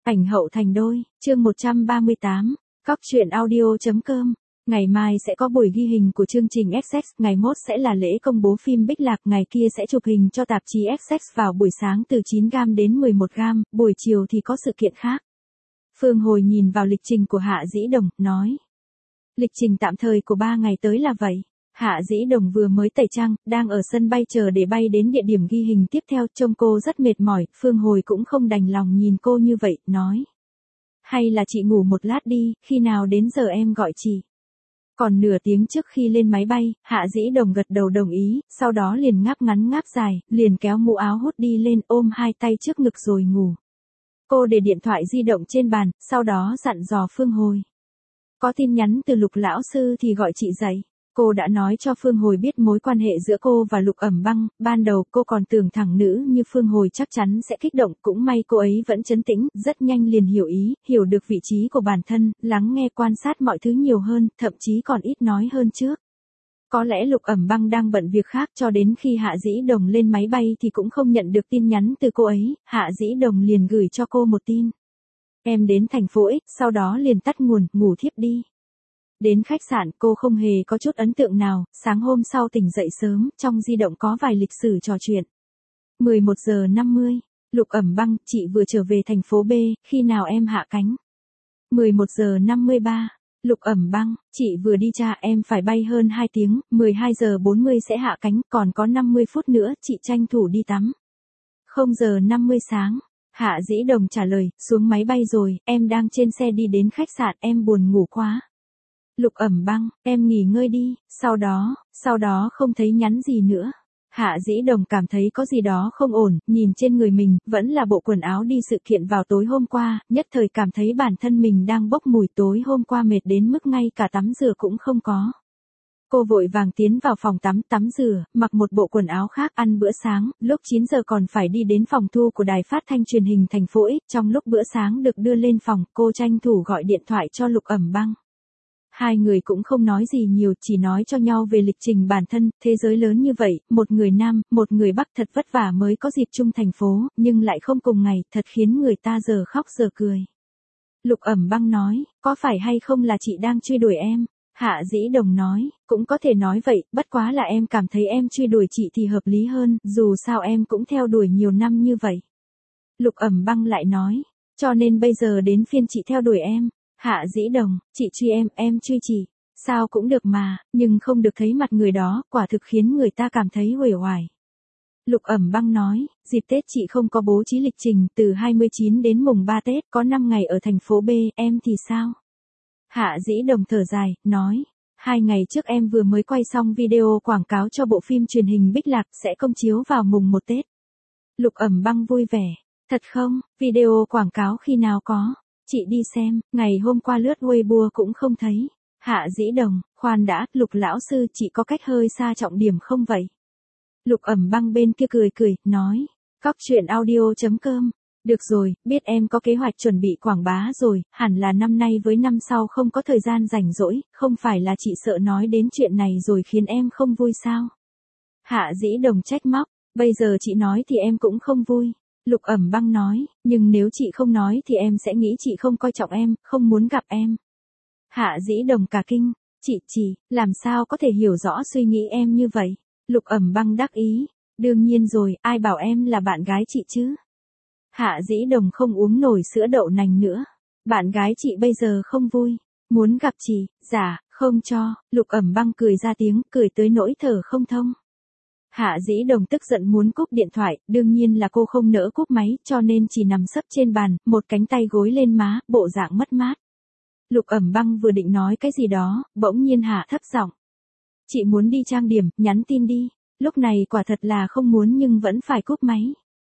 Ảnh hậu thành đôi, chương 138, Cóc truyện audio.com. Ngày mai sẽ có buổi ghi hình của chương trình XX, ngày mốt sẽ là lễ công bố phim Bích Lạc, ngày kia sẽ chụp hình cho tạp chí XX vào buổi sáng từ 9 gam đến 11 gam, buổi chiều thì có sự kiện khác. Phương Hồi nhìn vào lịch trình của Hạ Dĩ Đồng, nói. Lịch trình tạm thời của 3 ngày tới là vậy. Hạ Dĩ Đồng vừa mới tẩy trang, đang ở sân bay chờ để bay đến địa điểm ghi hình tiếp theo, trông cô rất mệt mỏi, Phương Hồi cũng không đành lòng nhìn cô như vậy, nói. Hay là chị ngủ một lát đi, khi nào đến giờ em gọi chị. Còn nửa tiếng trước khi lên máy bay, Hạ Dĩ Đồng gật đầu đồng ý, sau đó liền ngáp ngắn ngáp dài, liền kéo mũ áo hút đi lên, ôm hai tay trước ngực rồi ngủ. Cô để điện thoại di động trên bàn, sau đó dặn dò Phương Hồi. Có tin nhắn từ Lục lão sư thì gọi chị dậy. Cô đã nói cho Phương Hồi biết mối quan hệ giữa cô và Lục Ẩm Băng, ban đầu cô còn tưởng thẳng nữ như Phương Hồi chắc chắn sẽ kích động, cũng may cô ấy vẫn trấn tĩnh, rất nhanh liền hiểu ý, hiểu được vị trí của bản thân, lắng nghe quan sát mọi thứ nhiều hơn, thậm chí còn ít nói hơn trước. Có lẽ Lục Ẩm Băng đang bận việc khác, cho đến khi Hạ Dĩ Đồng lên máy bay thì cũng không nhận được tin nhắn từ cô ấy, Hạ Dĩ Đồng liền gửi cho cô một tin. Em đến thành phố X, sau đó liền tắt nguồn, ngủ thiếp đi. Đến khách sạn cô không hề có chút ấn tượng nào, sáng hôm sau tỉnh dậy sớm, trong di động có vài lịch sử trò chuyện. 11 giờ 50, Lục Ẩm Băng, chị vừa trở về thành phố B, khi nào em hạ cánh? 11 giờ 53, Lục Ẩm Băng, chị vừa đi tra, em phải bay hơn 2 tiếng, 12 giờ 40 sẽ hạ cánh, còn có 50 phút nữa, chị tranh thủ đi tắm. 0 giờ 50 sáng, Hạ Dĩ Đồng trả lời, xuống máy bay rồi, em đang trên xe đi đến khách sạn, em buồn ngủ quá. Lục Ẩm Băng, em nghỉ ngơi đi, sau đó không thấy nhắn gì nữa. Hạ Dĩ Đồng cảm thấy có gì đó không ổn, nhìn trên người mình, vẫn là bộ quần áo đi sự kiện vào tối hôm qua, nhất thời cảm thấy bản thân mình đang bốc mùi, tối hôm qua mệt đến mức ngay cả tắm rửa cũng không có. Cô vội vàng tiến vào phòng tắm rửa, mặc một bộ quần áo khác, ăn bữa sáng, lúc 9 giờ còn phải đi đến phòng thu của đài phát thanh truyền hình thành phố X, trong lúc bữa sáng được đưa lên phòng, cô tranh thủ gọi điện thoại cho Lục Ẩm Băng. Hai người cũng không nói gì nhiều, chỉ nói cho nhau về lịch trình bản thân, thế giới lớn như vậy, một người Nam, một người Bắc thật vất vả mới có dịp chung thành phố, nhưng lại không cùng ngày, thật khiến người ta giờ khóc giờ cười. Lục Ẩm Băng nói, có phải hay không là chị đang truy đuổi em? Hạ Dĩ Đồng nói, cũng có thể nói vậy, bất quá là em cảm thấy em truy đuổi chị thì hợp lý hơn, dù sao em cũng theo đuổi nhiều năm như vậy. Lục Ẩm Băng lại nói, cho nên bây giờ đến phiên chị theo đuổi em. Hạ Dĩ Đồng, chị truy em truy chị, sao cũng được mà, nhưng không được thấy mặt người đó, quả thực khiến người ta cảm thấy uể oải. Lục Ẩm Băng nói, dịp Tết chị không có bố trí lịch trình, từ 29 đến mùng 3 Tết, có 5 ngày ở thành phố B, em thì sao? Hạ Dĩ Đồng thở dài, nói, 2 ngày trước em vừa mới quay xong video quảng cáo cho bộ phim truyền hình Bích Lạc, sẽ công chiếu vào mùng 1 Tết. Lục Ẩm Băng vui vẻ, thật không, video quảng cáo khi nào có? Chị đi xem, ngày hôm qua lướt Weibo cũng không thấy. Hạ Dĩ Đồng, khoan đã, Lục lão sư, chị có cách hơi xa trọng điểm không vậy? Lục Ẩm Băng bên kia cười, nói, Cóc truyện audio.com. Được rồi, biết em có kế hoạch chuẩn bị quảng bá rồi, hẳn là năm nay với năm sau không có thời gian rảnh rỗi, không phải là chị sợ nói đến chuyện này rồi khiến em không vui sao? Hạ Dĩ Đồng trách móc, bây giờ chị nói thì em cũng không vui. Lục Ẩm Băng nói, nhưng nếu chị không nói thì em sẽ nghĩ chị không coi trọng em, không muốn gặp em. Hạ Dĩ Đồng cả kinh, chị, làm sao có thể hiểu rõ suy nghĩ em như vậy? Lục Ẩm Băng đắc ý, đương nhiên rồi, ai bảo em là bạn gái chị chứ? Hạ Dĩ Đồng không uống nổi sữa đậu nành nữa. Bạn gái chị bây giờ không vui, muốn gặp chị, dạ, không cho, Lục Ẩm Băng cười ra tiếng, cười tới nỗi thở không thông. Hạ Dĩ Đồng tức giận muốn cúp điện thoại, đương nhiên là cô không nỡ cúp máy, cho nên chỉ nằm sấp trên bàn, một cánh tay gối lên má, bộ dạng mất mát. Lục Ẩm Băng vừa định nói cái gì đó, bỗng nhiên hạ thấp giọng. Chị muốn đi trang điểm, nhắn tin đi. Lúc này quả thật là không muốn nhưng vẫn phải cúp máy.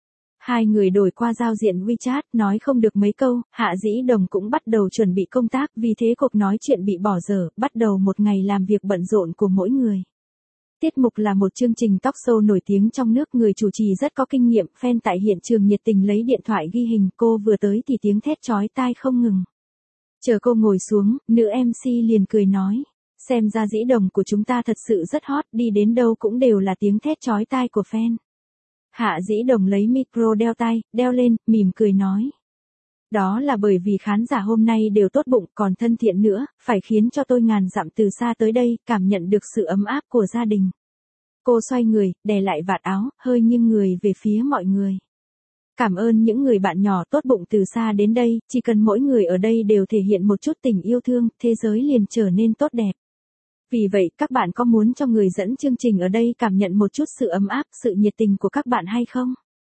Hai người đổi qua giao diện WeChat, nói không được mấy câu, Hạ Dĩ Đồng cũng bắt đầu chuẩn bị công tác, vì thế cuộc nói chuyện bị bỏ dở, bắt đầu một ngày làm việc bận rộn của mỗi người. Tiết mục là một chương trình talk show nổi tiếng trong nước, người chủ trì rất có kinh nghiệm, fan tại hiện trường nhiệt tình lấy điện thoại ghi hình, cô vừa tới thì tiếng thét chói tai không ngừng. Chờ cô ngồi xuống, nữ MC liền cười nói, xem ra Dĩ Đồng của chúng ta thật sự rất hot, đi đến đâu cũng đều là tiếng thét chói tai của fan. Hạ Dĩ Đồng lấy micro đeo tai, đeo lên, mỉm cười nói. Đó là bởi vì khán giả hôm nay đều tốt bụng còn thân thiện nữa, phải khiến cho tôi ngàn dặm từ xa tới đây, cảm nhận được sự ấm áp của gia đình. Cô xoay người, đè lại vạt áo, hơi nghiêng người về phía mọi người. Cảm ơn những người bạn nhỏ tốt bụng từ xa đến đây, chỉ cần mỗi người ở đây đều thể hiện một chút tình yêu thương, thế giới liền trở nên tốt đẹp. Vì vậy, các bạn có muốn cho người dẫn chương trình ở đây cảm nhận một chút sự ấm áp, sự nhiệt tình của các bạn hay không?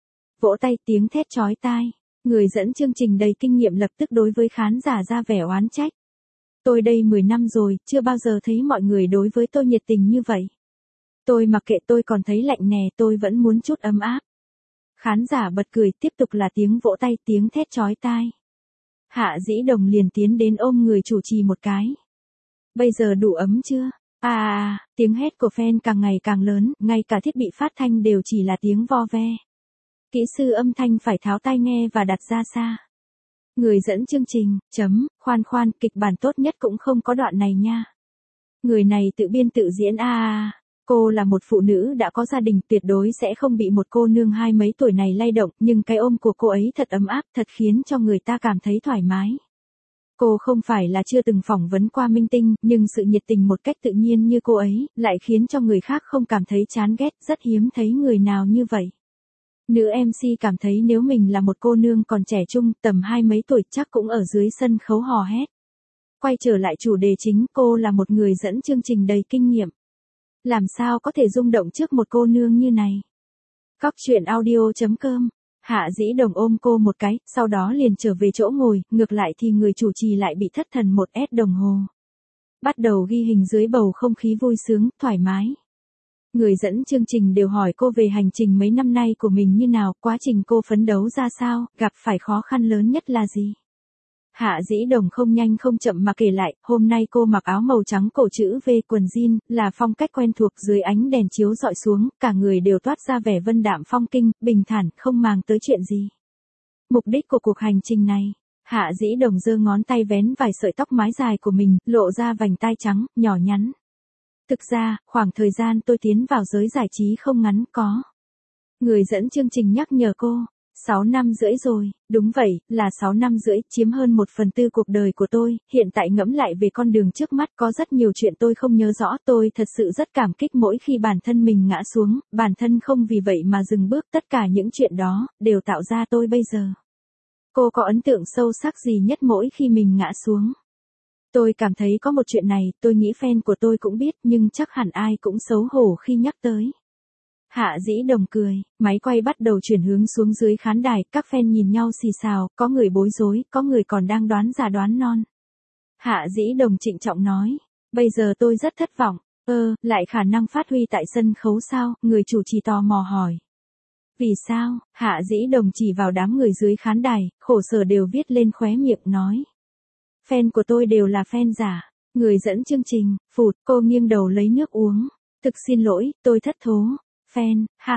Vỗ tay, tiếng thét chói tai. Người dẫn chương trình đầy kinh nghiệm lập tức đối với khán giả ra vẻ oán trách. Tôi đây 10 năm rồi, chưa bao giờ thấy mọi người đối với tôi nhiệt tình như vậy. Tôi mặc kệ, tôi còn thấy lạnh nè, tôi vẫn muốn chút ấm áp. Khán giả bật cười, tiếp tục là tiếng vỗ tay, tiếng thét chói tai. Hạ Dĩ Đồng liền tiến đến ôm người chủ trì một cái. Bây giờ đủ ấm chưa? Tiếng hét của fan càng ngày càng lớn, ngay cả thiết bị phát thanh đều chỉ là tiếng vo ve. Kỹ sư âm thanh phải tháo tai nghe và đặt ra xa. Người dẫn chương trình, khoan, kịch bản tốt nhất cũng không có đoạn này nha. Người này tự biên tự diễn Cô là một phụ nữ đã có gia đình, tuyệt đối sẽ không bị một cô nương hai mấy tuổi này lay động, nhưng cái ôm của cô ấy thật ấm áp, thật khiến cho người ta cảm thấy thoải mái. Cô không phải là chưa từng phỏng vấn qua minh tinh, nhưng sự nhiệt tình một cách tự nhiên như cô ấy, lại khiến cho người khác không cảm thấy chán ghét, rất hiếm thấy người nào như vậy. Nữ MC cảm thấy nếu mình là một cô nương còn trẻ trung, tầm hai mấy tuổi chắc cũng ở dưới sân khấu hò hét. Quay trở lại chủ đề chính, cô là một người dẫn chương trình đầy kinh nghiệm. Làm sao có thể rung động trước một cô nương như này? Cóc truyện audio.com. Hạ Dĩ Đồng ôm cô một cái, sau đó liền trở về chỗ ngồi, ngược lại thì người chủ trì lại bị thất thần 1S đồng hồ. Bắt đầu ghi hình dưới bầu không khí vui sướng, thoải mái. Người dẫn chương trình đều hỏi cô về hành trình mấy năm nay của mình như nào, quá trình cô phấn đấu ra sao, gặp phải khó khăn lớn nhất là gì. Hạ Dĩ Đồng không nhanh không chậm mà kể lại, hôm nay cô mặc áo màu trắng cổ chữ V, quần jean, là phong cách quen thuộc, dưới ánh đèn chiếu dọi xuống, cả người đều toát ra vẻ vân đạm phong kinh, bình thản, không màng tới chuyện gì. Mục đích của cuộc hành trình này, Hạ Dĩ Đồng giơ ngón tay vén vài sợi tóc mái dài của mình, lộ ra vành tai trắng, nhỏ nhắn. Thực ra, khoảng thời gian tôi tiến vào giới giải trí không ngắn có. Người dẫn chương trình nhắc nhở cô. 6 năm rưỡi rồi, đúng vậy, là 6 năm rưỡi, chiếm hơn 1/4 cuộc đời của tôi, hiện tại ngẫm lại về con đường trước mắt có rất nhiều chuyện tôi không nhớ rõ, tôi thật sự rất cảm kích mỗi khi bản thân mình ngã xuống, bản thân không vì vậy mà dừng bước, tất cả những chuyện đó, đều tạo ra tôi bây giờ. Cô có ấn tượng sâu sắc gì nhất mỗi khi mình ngã xuống? Tôi cảm thấy có một chuyện này, tôi nghĩ fan của tôi cũng biết, nhưng chắc hẳn ai cũng xấu hổ khi nhắc tới. Hạ Dĩ Đồng cười, máy quay bắt đầu chuyển hướng xuống dưới khán đài, các fan nhìn nhau xì xào, có người bối rối, có người còn đang đoán già đoán non. Hạ Dĩ Đồng trịnh trọng nói, bây giờ tôi rất thất vọng, lại khả năng phát huy tại sân khấu sao, người chủ trì tò mò hỏi. Vì sao, Hạ Dĩ Đồng chỉ vào đám người dưới khán đài, khổ sở đều viết lên khóe miệng nói. Fan của tôi đều là fan giả, người dẫn chương trình, phụt, cô nghiêng đầu lấy nước uống, thực xin lỗi, tôi thất thố. Fan, ha,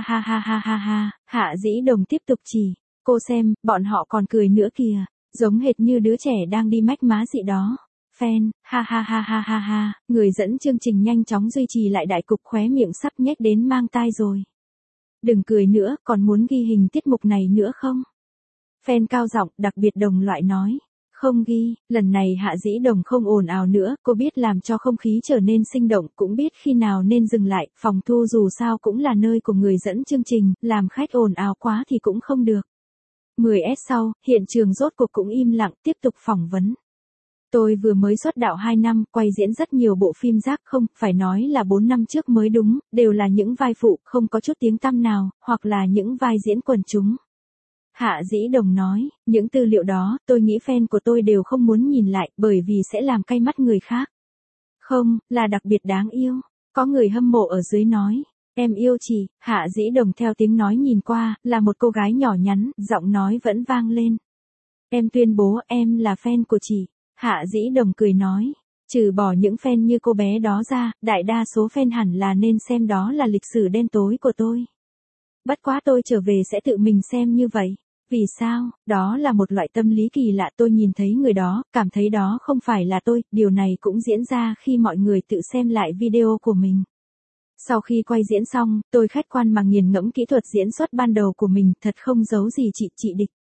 Hạ Dĩ Đồng tiếp tục chỉ, cô xem, bọn họ còn cười nữa kìa, giống hệt như đứa trẻ đang đi mách má dị đó. Fan, ha, người dẫn chương trình nhanh chóng duy trì lại đại cục, khóe miệng sắp nhếch đến mang tai rồi. Đừng cười nữa, còn muốn ghi hình tiết mục này nữa không? Fan cao giọng, đặc biệt đồng loại nói. Không ghi, lần này Hạ Dĩ Đồng không ồn ào nữa, cô biết làm cho không khí trở nên sinh động, cũng biết khi nào nên dừng lại, phòng thu dù sao cũng là nơi của người dẫn chương trình, làm khách ồn ào quá thì cũng không được. 10S sau, hiện trường rốt cuộc cũng im lặng, tiếp tục phỏng vấn. Tôi vừa mới xuất đạo 2 năm, quay diễn rất nhiều bộ phim rác, không, phải nói là 4 năm trước mới đúng, đều là những vai phụ, không có chút tiếng tăm nào, hoặc là những vai diễn quần chúng. Hạ Dĩ Đồng nói, những tư liệu đó, tôi nghĩ fan của tôi đều không muốn nhìn lại, bởi vì sẽ làm cay mắt người khác. Không, là đặc biệt đáng yêu. Có người hâm mộ ở dưới nói, em yêu chị. Hạ Dĩ Đồng theo tiếng nói nhìn qua, là một cô gái nhỏ nhắn, giọng nói vẫn vang lên. Em tuyên bố em là fan của chị. Hạ Dĩ Đồng cười nói, trừ bỏ những fan như cô bé đó ra, đại đa số fan hẳn là nên xem đó là lịch sử đen tối của tôi. Bất quá tôi trở về sẽ tự mình xem như vậy. Vì sao? Đó là một loại tâm lý kỳ lạ, tôi nhìn thấy người đó, cảm thấy đó không phải là tôi, điều này cũng diễn ra khi mọi người tự xem lại video của mình. Sau khi quay diễn xong, tôi khách quan mà nghiền ngẫm kỹ thuật diễn xuất ban đầu của mình, thật không giấu gì chị Địch.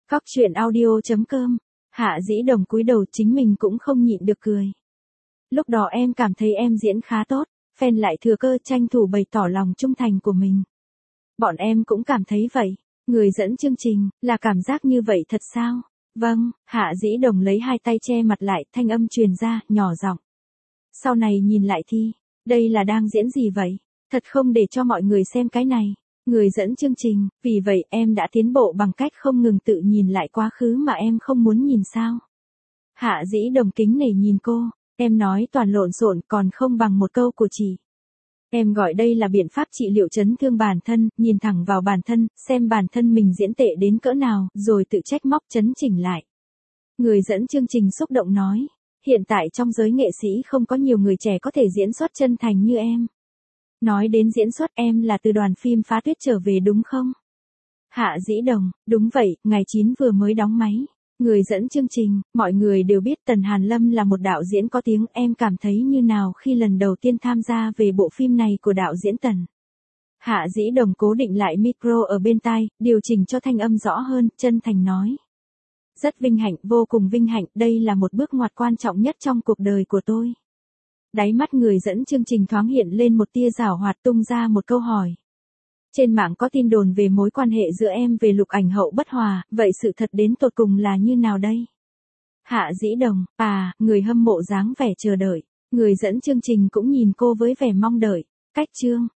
Cóc truyện audio.com. Hạ Dĩ Đồng cúi đầu, chính mình cũng không nhịn được cười. Lúc đó em cảm thấy em diễn khá tốt, fan lại thừa cơ tranh thủ bày tỏ lòng trung thành của mình. Bọn em cũng cảm thấy vậy. Người dẫn chương trình, là cảm giác như vậy thật sao? Vâng, Hạ Dĩ Đồng lấy hai tay che mặt lại, thanh âm truyền ra, nhỏ giọng. Sau này nhìn lại thì, đây là đang diễn gì vậy? Thật không để cho mọi người xem cái này. Người dẫn chương trình, vì vậy em đã tiến bộ bằng cách không ngừng tự nhìn lại quá khứ mà em không muốn nhìn sao? Hạ Dĩ Đồng kính nể nhìn cô, em nói toàn lộn xộn còn không bằng một câu của chị. Em gọi đây là biện pháp trị liệu chấn thương bản thân, nhìn thẳng vào bản thân, xem bản thân mình diễn tệ đến cỡ nào, rồi tự trách móc chấn chỉnh lại. Người dẫn chương trình xúc động nói, hiện tại trong giới nghệ sĩ không có nhiều người trẻ có thể diễn xuất chân thành như em. Nói đến diễn xuất, em là từ đoàn phim Phá Tuyết trở về đúng không? Hạ Dĩ Đồng, đúng vậy, ngày 9 vừa mới đóng máy. Người dẫn chương trình, mọi người đều biết Tần Hàn Lâm là một đạo diễn có tiếng, em cảm thấy như nào khi lần đầu tiên tham gia về bộ phim này của đạo diễn Tần. Hạ Dĩ Đồng cố định lại micro ở bên tai, điều chỉnh cho thanh âm rõ hơn, chân thành nói. Rất vinh hạnh, vô cùng vinh hạnh, đây là một bước ngoặt quan trọng nhất trong cuộc đời của tôi. Đáy mắt người dẫn chương trình thoáng hiện lên một tia giảo hoạt, tung ra một câu hỏi. Trên mạng có tin đồn về mối quan hệ giữa em về Lục Ảnh Hậu bất hòa, vậy sự thật đến tột cùng là như nào đây? Hạ Dĩ Đồng, người hâm mộ dáng vẻ chờ đợi. Người dẫn chương trình cũng nhìn cô với vẻ mong đợi. Cách chương.